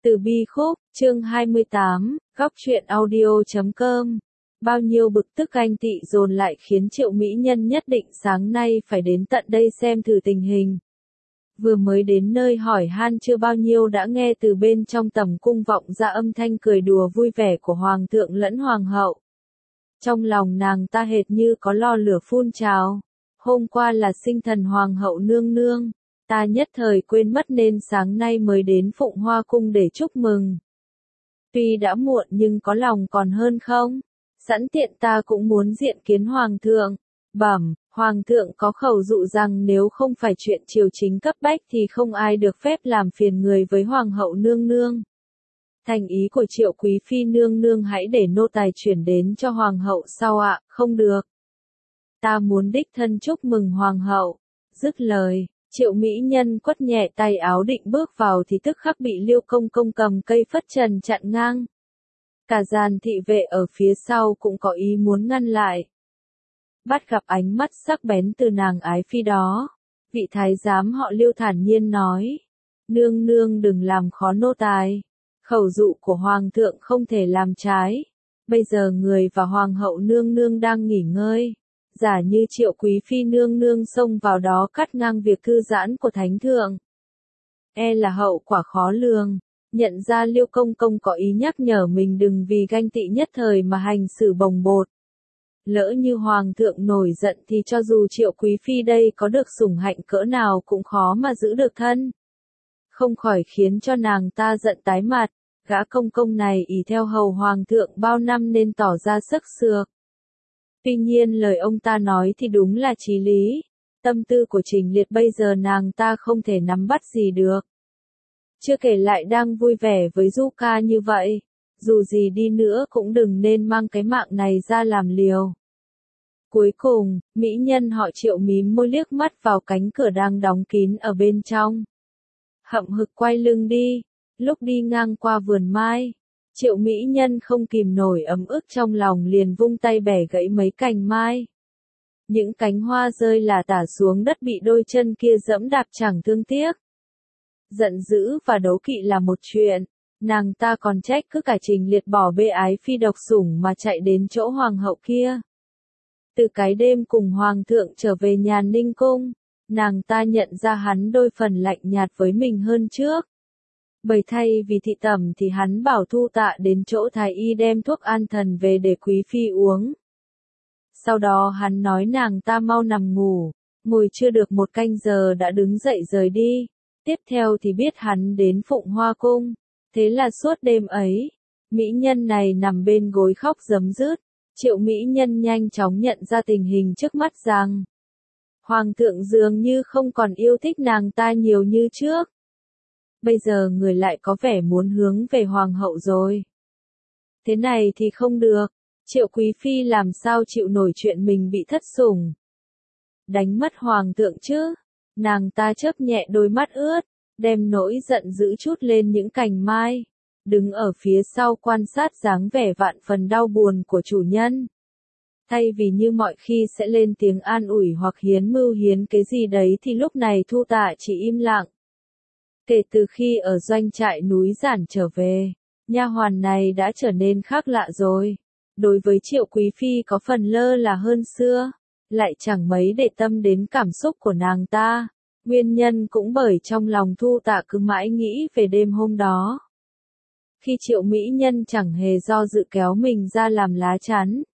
Từ Bi Khúc, chương 28, góc truyện audio.com. Bao nhiêu bực tức ganh tị dồn lại khiến Triệu mỹ nhân nhất định sáng nay phải đến tận đây xem thử tình hình. Vừa mới đến nơi hỏi han chưa bao nhiêu đã nghe từ bên trong tầm cung vọng ra âm thanh cười đùa vui vẻ của hoàng thượng lẫn hoàng hậu. Trong lòng nàng ta hệt như có lò lửa phun trào. Hôm qua là sinh thần hoàng hậu nương nương. Ta nhất thời quên mất nên sáng nay mới đến Phụng Hoa Cung để chúc mừng. Tuy đã muộn nhưng có lòng còn hơn không? Sẵn tiện ta cũng muốn diện kiến hoàng thượng. Bẩm, hoàng thượng có khẩu dụ rằng nếu không phải chuyện triều chính cấp bách thì không ai được phép làm phiền người với hoàng hậu nương nương. Thành ý của Triệu quý phi nương nương hãy để nô tài chuyển đến cho hoàng hậu sau ạ, không được. Ta muốn đích thân chúc mừng hoàng hậu. Dứt lời, Triệu mỹ nhân quất nhẹ tay áo định bước vào thì tức khắc bị Liêu công công cầm cây phất trần chặn ngang. Cả dàn thị vệ ở phía sau cũng có ý muốn ngăn lại. Bắt gặp ánh mắt sắc bén từ nàng ái phi đó, vị thái giám họ Liêu thản nhiên nói: Nương nương đừng làm khó nô tài. Khẩu dụ của hoàng thượng không thể làm trái. Bây giờ người và hoàng hậu nương nương đang nghỉ ngơi. Giả như Triệu quý phi nương nương xông vào đó cắt ngang việc thư giãn của thánh thượng, e là hậu quả khó lường. Nhận ra Liêu công công có ý nhắc nhở mình đừng vì ganh tị nhất thời mà hành xử bồng bột. Lỡ như hoàng thượng nổi giận thì cho dù Triệu quý phi đây có được sủng hạnh cỡ nào cũng khó mà giữ được thân. Không khỏi khiến cho nàng ta giận tái mặt. Gã công công này ỷ theo hầu hoàng thượng bao năm nên tỏ ra sức sược. Tuy nhiên lời ông ta nói thì đúng là chí lý. Tâm tư của Trình Liệt bây giờ nàng ta không thể nắm bắt gì được. Chưa kể lại đang vui vẻ với Du Ca như vậy. Dù gì đi nữa cũng đừng nên mang cái mạng này ra làm liều. Cuối cùng, mỹ nhân họ Triệu mím môi liếc mắt vào cánh cửa đang đóng kín ở bên trong. Hậm hực quay lưng đi. Lúc đi ngang qua vườn mai, Triệu mỹ nhân không kìm nổi ấm ức trong lòng liền vung tay bẻ gãy mấy cành mai. Những cánh hoa rơi là tả xuống đất bị đôi chân kia giẫm đạp chẳng thương tiếc. Giận dữ và đố kỵ là một chuyện, nàng ta còn trách cứ cả Trình Liệt bỏ bê ái phi độc sủng mà chạy đến chỗ hoàng hậu kia. Từ cái đêm cùng hoàng thượng trở về nhà Ninh Cung, nàng ta nhận ra hắn đôi phần lạnh nhạt với mình hơn trước. Bởi thay vì thị tẩm thì hắn bảo Thu Tạ đến chỗ thái y đem thuốc an thần về để quý phi uống. Sau đó hắn nói nàng ta mau nằm ngủ, ngồi chưa được một canh giờ đã đứng dậy rời đi. Tiếp theo thì biết hắn đến Phụng Hoa Cung. Thế là suốt đêm ấy, mỹ nhân này nằm bên gối khóc rấm rứt. Triệu mỹ nhân nhanh chóng nhận ra tình hình trước mắt rằng hoàng thượng dường như không còn yêu thích nàng ta nhiều như trước. Bây giờ người lại có vẻ muốn hướng về hoàng hậu rồi. Thế này thì không được. Triệu quý phi làm sao chịu nổi chuyện mình bị thất sủng. Đánh mất hoàng thượng chứ. Nàng ta chớp nhẹ đôi mắt ướt, đem nỗi giận dữ chút lên những cành mai. Đứng ở phía sau quan sát dáng vẻ vạn phần đau buồn của chủ nhân. Thay vì như mọi khi sẽ lên tiếng an ủi hoặc hiến mưu hiến cái gì đấy thì lúc này Thu Tạ chỉ im lặng. Kể từ khi ở doanh trại núi Giản trở về, nha hoàn này đã trở nên khác lạ rồi. Đối với Triệu quý phi có phần lơ là hơn xưa, lại chẳng mấy để tâm đến cảm xúc của nàng ta. Nguyên nhân cũng bởi trong lòng Thu Tạ cứ mãi nghĩ về đêm hôm đó. Khi Triệu mỹ nhân chẳng hề do dự kéo mình ra làm lá chắn.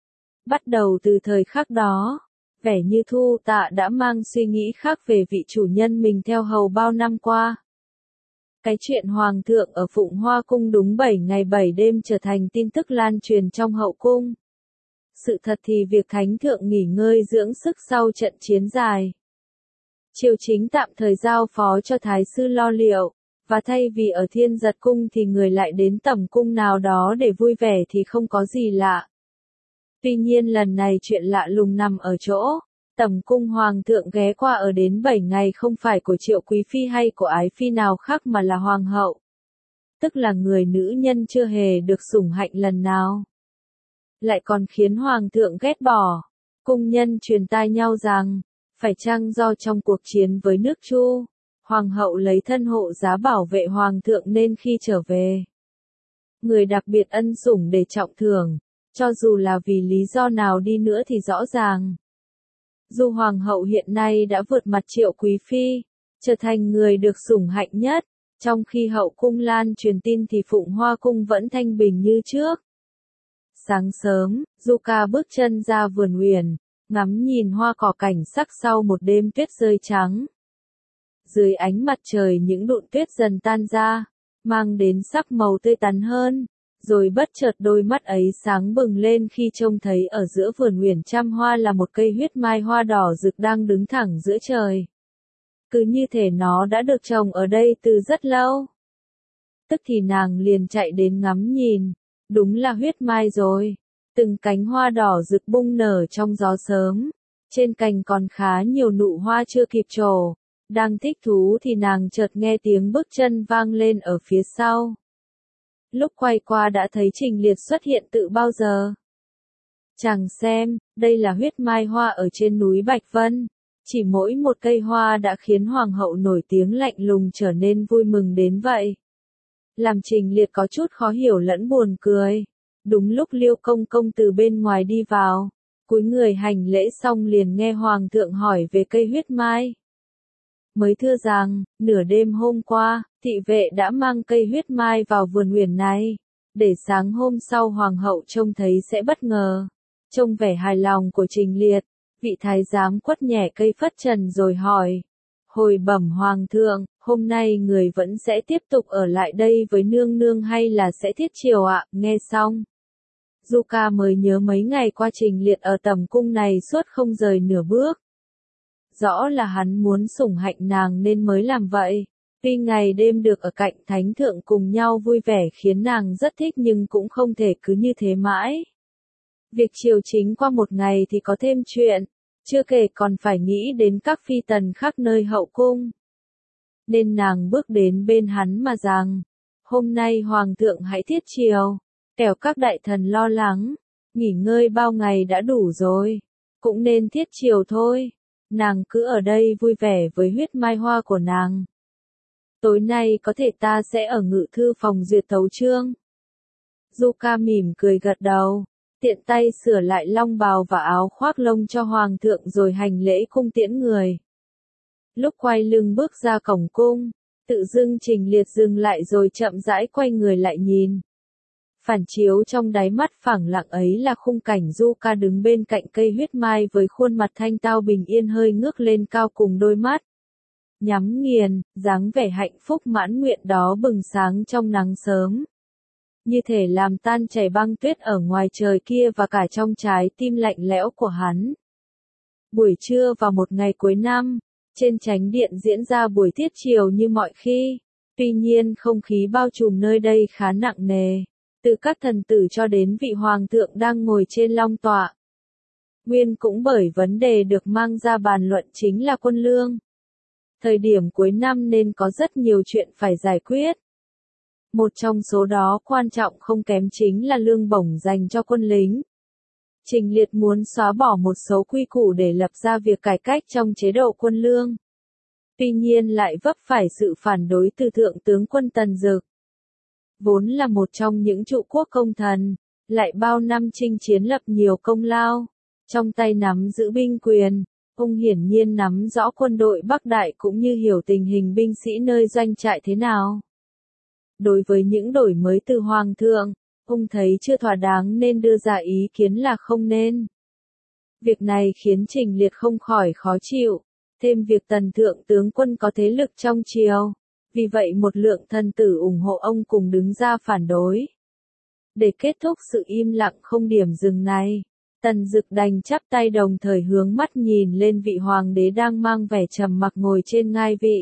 Bắt đầu từ thời khắc đó, vẻ như Thu Tạ đã mang suy nghĩ khác về vị chủ nhân mình theo hầu bao năm qua. Cái chuyện hoàng thượng ở Phụng Hoa Cung đúng 7 ngày 7 đêm trở thành tin tức lan truyền trong hậu cung. Sự thật thì việc thánh thượng nghỉ ngơi dưỡng sức sau trận chiến dài. Triều chính tạm thời giao phó cho thái sư lo liệu, và thay vì ở Thiên Giật Cung thì người lại đến tẩm cung nào đó để vui vẻ thì không có gì lạ. Tuy nhiên lần này chuyện lạ lùng nằm ở chỗ, tẩm cung hoàng thượng ghé qua ở đến 7 ngày không phải của Triệu quý phi hay của ái phi nào khác mà là hoàng hậu. Tức là người nữ nhân chưa hề được sủng hạnh lần nào. Lại còn khiến hoàng thượng ghét bỏ. Cung nhân truyền tai nhau rằng, phải chăng do trong cuộc chiến với nước Chu, Hoàng hậu lấy thân hộ giá bảo vệ hoàng thượng nên khi trở về, người đặc biệt ân sủng để trọng thưởng, cho dù là vì lý do nào đi nữa thì rõ ràng. Dù hoàng hậu hiện nay đã vượt mặt Triệu quý phi, trở thành người được sủng hạnh nhất, trong khi hậu cung lan truyền tin thì Phụng Hoa cung vẫn thanh bình như trước. Sáng sớm, Zuka bước chân ra vườn uyển, ngắm nhìn hoa cỏ cảnh sắc sau một đêm tuyết rơi trắng. Dưới ánh mặt trời những đụn tuyết dần tan ra, mang đến sắc màu tươi tắn hơn, rồi bất chợt đôi mắt ấy sáng bừng lên khi trông thấy ở giữa vườn uyển trăm hoa là một cây huyết mai hoa đỏ rực đang đứng thẳng giữa trời. Cứ như thể nó đã được trồng ở đây từ rất lâu. Tức thì nàng liền chạy đến ngắm nhìn, đúng là huyết mai rồi. Từng cánh hoa đỏ rực bung nở trong gió sớm, trên cành còn khá nhiều nụ hoa chưa kịp trổ. Đang thích thú thì nàng chợt nghe tiếng bước chân vang lên ở phía sau. Lúc quay qua đã thấy Trình Liệt xuất hiện tự bao giờ. Chàng xem, đây là huyết mai hoa ở trên núi Bạch Vân. Chỉ mỗi một cây hoa đã khiến hoàng hậu nổi tiếng lạnh lùng trở nên vui mừng đến vậy. Làm Trình Liệt có chút khó hiểu lẫn buồn cười. Đúng lúc Liêu công công từ bên ngoài đi vào, cúi người hành lễ xong liền nghe hoàng thượng hỏi về cây huyết mai. Mới thưa rằng, nửa đêm hôm qua, thị vệ đã mang cây huyết mai vào vườn uyển này, để sáng hôm sau hoàng hậu trông thấy sẽ bất ngờ. Trông vẻ hài lòng của Trình Liệt, vị thái giám quất nhẹ cây phất trần rồi hỏi. Hồi bẩm hoàng thượng, hôm nay người vẫn sẽ tiếp tục ở lại đây với nương nương hay là sẽ thiết triều ạ? Nghe xong, Zuka mới nhớ mấy ngày qua Trình Liệt ở tầm cung này suốt không rời nửa bước. Rõ là hắn muốn sủng hạnh nàng nên mới làm vậy. Tuy ngày đêm được ở cạnh thánh thượng cùng nhau vui vẻ khiến nàng rất thích nhưng cũng không thể cứ như thế mãi. Việc triều chính qua một ngày thì có thêm chuyện, chưa kể còn phải nghĩ đến các phi tần khác nơi hậu cung. Nên nàng bước đến bên hắn mà rằng, hôm nay hoàng thượng hãy thiết triều, kẻo các đại thần lo lắng, nghỉ ngơi bao ngày đã đủ rồi, cũng nên thiết triều thôi. Nàng cứ ở đây vui vẻ với huyết mai hoa của nàng. Tối nay có thể ta sẽ ở ngự thư phòng duyệt tấu chương. Zuka mỉm cười gật đầu, tiện tay sửa lại long bào và áo khoác lông cho hoàng thượng rồi hành lễ cung tiễn người. Lúc quay lưng bước ra cổng cung, tự dưng Trình Liệt dừng lại rồi chậm rãi quay người lại nhìn. Phản chiếu trong đáy mắt phẳng lặng ấy là khung cảnh Zuka đứng bên cạnh cây huyết mai với khuôn mặt thanh tao bình yên hơi ngước lên cao cùng đôi mắt nhắm nghiền, dáng vẻ hạnh phúc mãn nguyện đó bừng sáng trong nắng sớm. Như thể làm tan chảy băng tuyết ở ngoài trời kia và cả trong trái tim lạnh lẽo của hắn. Buổi trưa vào một ngày cuối năm, trên chánh điện diễn ra buổi thiết triều như mọi khi. Tuy nhiên không khí bao trùm nơi đây khá nặng nề. Từ các thần tử cho đến vị hoàng thượng đang ngồi trên long tọa. Nguyên cũng bởi vấn đề được mang ra bàn luận chính là quân lương. Thời điểm cuối năm nên có rất nhiều chuyện phải giải quyết. Một trong số đó quan trọng không kém chính là lương bổng dành cho quân lính. Trình Liệt muốn xóa bỏ một số quy củ để lập ra việc cải cách trong chế độ quân lương. Tuy nhiên lại vấp phải sự phản đối từ thượng tướng quân Tần Dực. Vốn là một trong những trụ quốc công thần, lại bao năm chinh chiến lập nhiều công lao, trong tay nắm giữ binh quyền, ông hiển nhiên nắm rõ quân đội Bắc Đại cũng như hiểu tình hình binh sĩ nơi doanh trại thế nào. Đối với những đổi mới từ Hoàng thượng, ông thấy chưa thỏa đáng nên đưa ra ý kiến là không nên. Việc này khiến Trình Liệt không khỏi khó chịu, thêm việc Tần thượng tướng quân có thế lực trong triều. Vì vậy một lượng thần tử ủng hộ ông cùng đứng ra phản đối. Để kết thúc sự im lặng không điểm dừng này, Tần Dực đành chắp tay đồng thời hướng mắt nhìn lên vị hoàng đế đang mang vẻ trầm mặc ngồi trên ngai vị.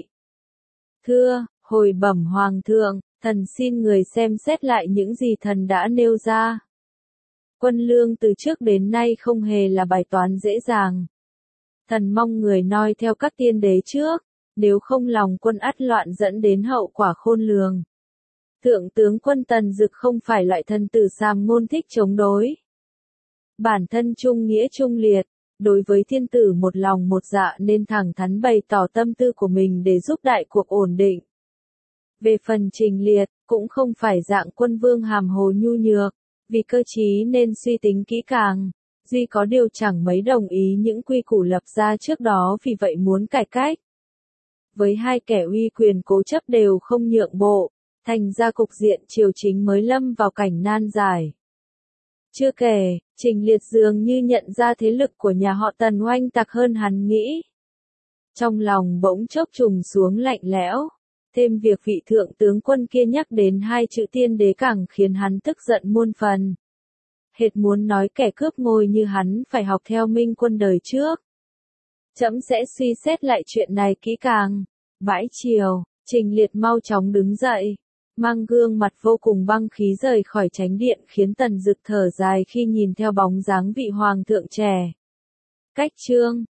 Thưa, hồi bẩm hoàng thượng, thần xin người xem xét lại những gì thần đã nêu ra. Quân lương từ trước đến nay không hề là bài toán dễ dàng. Thần mong người noi theo các tiên đế trước. Nếu không lòng quân ắt loạn dẫn đến hậu quả khôn lường. Thượng tướng quân Tần Dực không phải loại thần tử sàm ngôn thích chống đối. Bản thân trung nghĩa trung liệt, Đối với thiên tử một lòng một dạ nên thẳng thắn bày tỏ tâm tư của mình để giúp đại cuộc ổn định. Về phần Trình Liệt, cũng không phải dạng quân vương hàm hồ nhu nhược, vì cơ trí nên suy tính kỹ càng, duy có điều chẳng mấy đồng ý những quy củ lập ra trước đó vì vậy muốn cải cách. Với hai kẻ uy quyền cố chấp đều không nhượng bộ, thành ra cục diện triều chính mới lâm vào cảnh nan giải. Chưa kể, Trình Liệt dường như nhận ra thế lực của nhà họ Tần oanh tạc hơn hắn nghĩ. Trong lòng bỗng chốc trùng xuống lạnh lẽo, thêm việc vị thượng tướng quân kia nhắc đến hai chữ tiên đế càng khiến hắn tức giận muôn phần. Hệt muốn nói kẻ cướp ngôi như hắn phải học theo Minh Quân đời trước. Trẫm sẽ suy xét lại chuyện này kỹ càng. Bãi chiều, Trình Liệt mau chóng đứng dậy, mang gương mặt vô cùng băng khí rời khỏi chánh điện khiến Tần Dực thở dài khi nhìn theo bóng dáng vị hoàng thượng trẻ. Cách chương